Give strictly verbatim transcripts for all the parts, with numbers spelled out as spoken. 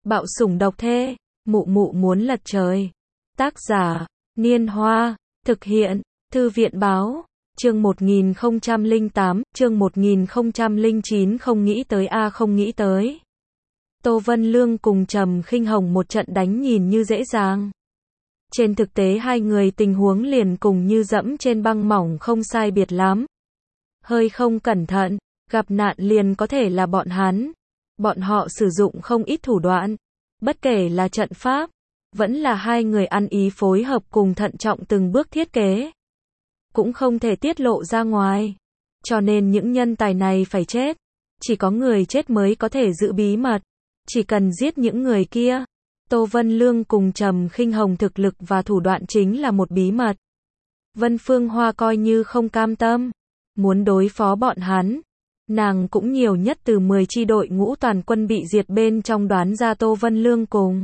Bạo sủng độc thê, mụ mụ muốn lật trời. Tác giả, Niên Hoa, thực hiện, Thư viện Báo, chương một nghìn không trăm lẻ tám, chương một nghìn không trăm lẻ chín không nghĩ tới a không nghĩ tới. Tô Vân Lương cùng Trầm Khinh Hồng một trận đánh nhìn như dễ dàng. Trên thực tế hai người tình huống liền cùng như dẫm trên băng mỏng không sai biệt lắm. Hơi không cẩn thận, gặp nạn liền có thể là bọn hắn. Bọn họ sử dụng không ít thủ đoạn, bất kể là trận pháp, vẫn là hai người ăn ý phối hợp cùng thận trọng từng bước thiết kế. Cũng không thể tiết lộ ra ngoài, cho nên những nhân tài này phải chết. Chỉ có người chết mới có thể giữ bí mật, chỉ cần giết những người kia. Tô Vân Lương cùng Trầm Khinh Hồng thực lực và thủ đoạn chính là một bí mật. Vân Phương Hoa coi như không cam tâm, muốn đối phó bọn hắn. Nàng cũng nhiều nhất từ mười chi đội ngũ toàn quân bị diệt bên trong đoán ra Tô Vân Lương cùng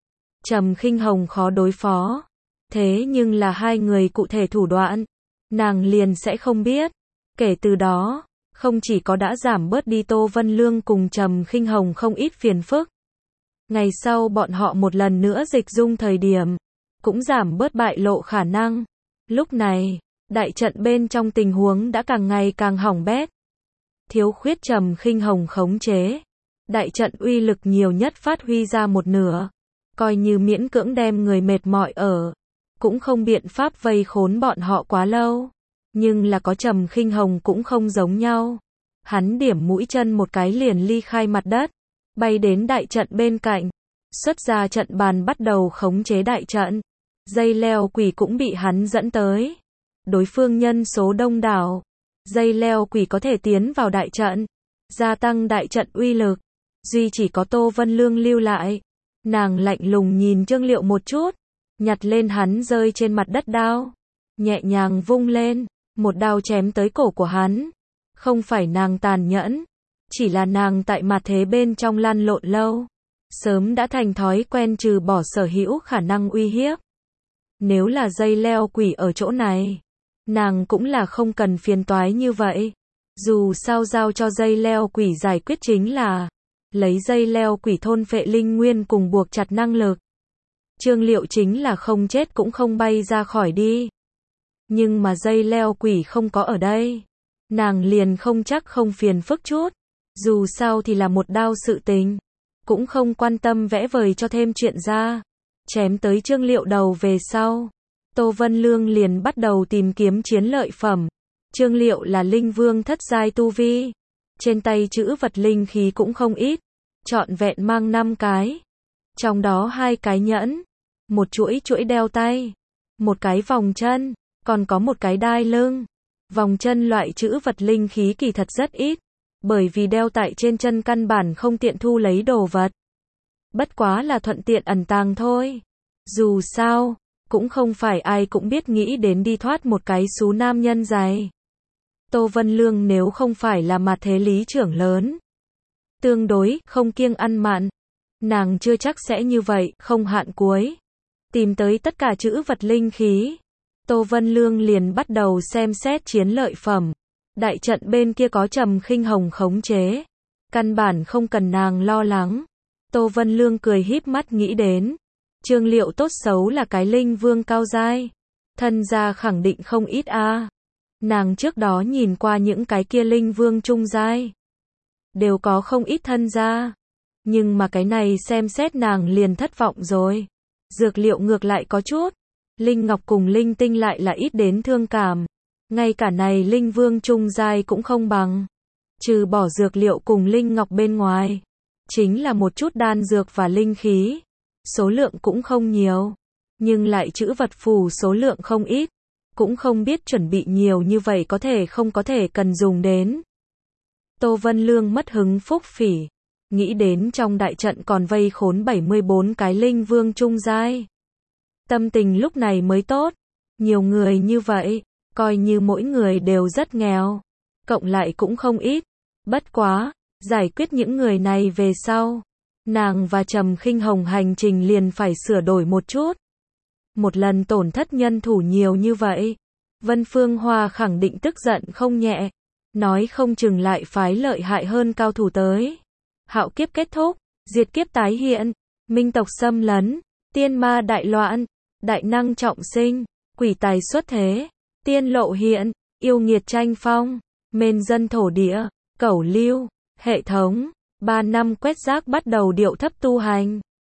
Trầm Khinh Hồng khó đối phó. Thế nhưng là hai người cụ thể thủ đoạn, nàng liền sẽ không biết. Kể từ đó, không chỉ có đã giảm bớt đi Tô Vân Lương cùng Trầm Khinh Hồng không ít phiền phức. Ngày sau bọn họ một lần nữa dịch dung thời điểm, cũng giảm bớt bại lộ khả năng. Lúc này, đại trận bên trong tình huống đã càng ngày càng hỏng bét. Thiếu khuyết Trầm Khinh Hồng khống chế, đại trận uy lực nhiều nhất phát huy ra một nửa. Coi như miễn cưỡng đem người mệt mỏi ở, cũng không biện pháp vây khốn bọn họ quá lâu. Nhưng là có Trầm Khinh Hồng cũng không giống nhau. Hắn điểm mũi chân một cái liền ly khai mặt đất, bay đến đại trận bên cạnh, xuất ra trận bàn bắt đầu khống chế đại trận. Dây leo quỷ cũng bị hắn dẫn tới. Đối phương nhân số đông đảo, dây leo quỷ có thể tiến vào đại trận, gia tăng đại trận uy lực. Duy chỉ có Tô Vân Lương lưu lại. Nàng lạnh lùng nhìn Trương Liệu một chút, nhặt lên hắn rơi trên mặt đất đao, nhẹ nhàng vung lên, một đao chém tới cổ của hắn. Không phải nàng tàn nhẫn, chỉ là nàng tại mặt thế bên trong lăn lộn lâu, sớm đã thành thói quen trừ bỏ sở hữu khả năng uy hiếp. Nếu là dây leo quỷ ở chỗ này, nàng cũng là không cần phiền toái như vậy. Dù sao giao cho dây leo quỷ giải quyết chính là lấy dây leo quỷ thôn phệ linh nguyên cùng buộc chặt năng lực. Trương Liệu chính là không chết cũng không bay ra khỏi đi. Nhưng mà dây leo quỷ không có ở đây, nàng liền không chắc không phiền phức chút. Dù sao thì là một đao sự tình, cũng không quan tâm vẽ vời cho thêm chuyện ra. Chém tới Trương Liệu đầu về sau, Tô Vân Lương liền bắt đầu tìm kiếm chiến lợi phẩm. Trương Liệu là linh vương thất giai tu vi, trên tay chữ vật linh khí cũng không ít, trọn vẹn mang năm cái. Trong đó hai cái nhẫn, một chuỗi chuỗi đeo tay, một cái vòng chân, còn có một cái đai lưng. Vòng chân loại chữ vật linh khí kỳ thật rất ít, bởi vì đeo tại trên chân căn bản không tiện thu lấy đồ vật. Bất quá là thuận tiện ẩn tàng thôi. Dù sao, cũng không phải ai cũng biết nghĩ đến đi thoát một cái xú nam nhân dài. Tô Vân Lương nếu không phải là mặt thế lý trưởng lớn, tương đối không kiêng ăn mặn, nàng chưa chắc sẽ như vậy, không hạn cuối. Tìm tới tất cả chữ vật linh khí, Tô Vân Lương liền bắt đầu xem xét chiến lợi phẩm. Đại trận bên kia có Trầm Khinh Hồng khống chế, căn bản không cần nàng lo lắng. Tô Vân Lương cười híp mắt nghĩ đến, Trương Liệu tốt xấu là cái linh vương cao giai, thân gia khẳng định không ít a. Nàng trước đó nhìn qua những cái kia linh vương trung giai, đều có không ít thân gia. Nhưng mà cái này xem xét nàng liền thất vọng rồi. Dược liệu ngược lại có chút, linh ngọc cùng linh tinh lại là ít đến thương cảm. Ngay cả này linh vương trung giai cũng không bằng. Trừ bỏ dược liệu cùng linh ngọc bên ngoài, chính là một chút đan dược và linh khí. Số lượng cũng không nhiều, nhưng lại chữ vật phù số lượng không ít. Cũng không biết chuẩn bị nhiều như vậy có thể không có thể cần dùng đến. Tô Vân Lương mất hứng phúc phỉ, nghĩ đến trong đại trận còn vây khốn bảy mươi bốn cái linh vương trung giai. Tâm tình lúc này mới tốt, nhiều người như vậy, coi như mỗi người đều rất nghèo, cộng lại cũng không ít. Bất quá, giải quyết những người này về sau, nàng và Trầm Khinh Hồng hành trình liền phải sửa đổi một chút. Một lần tổn thất nhân thủ nhiều như vậy, Vân Phương Hoa khẳng định tức giận không nhẹ, nói không chừng lại phái lợi hại hơn cao thủ tới. Hạo kiếp kết thúc, diệt kiếp tái hiện, minh tộc xâm lấn, tiên ma đại loạn, đại năng trọng sinh, quỷ tài xuất thế, tiên lộ hiện, yêu nghiệt tranh phong, mên dân thổ địa, cẩu lưu, hệ thống, ba năm quét rác bắt đầu điệu thấp tu hành.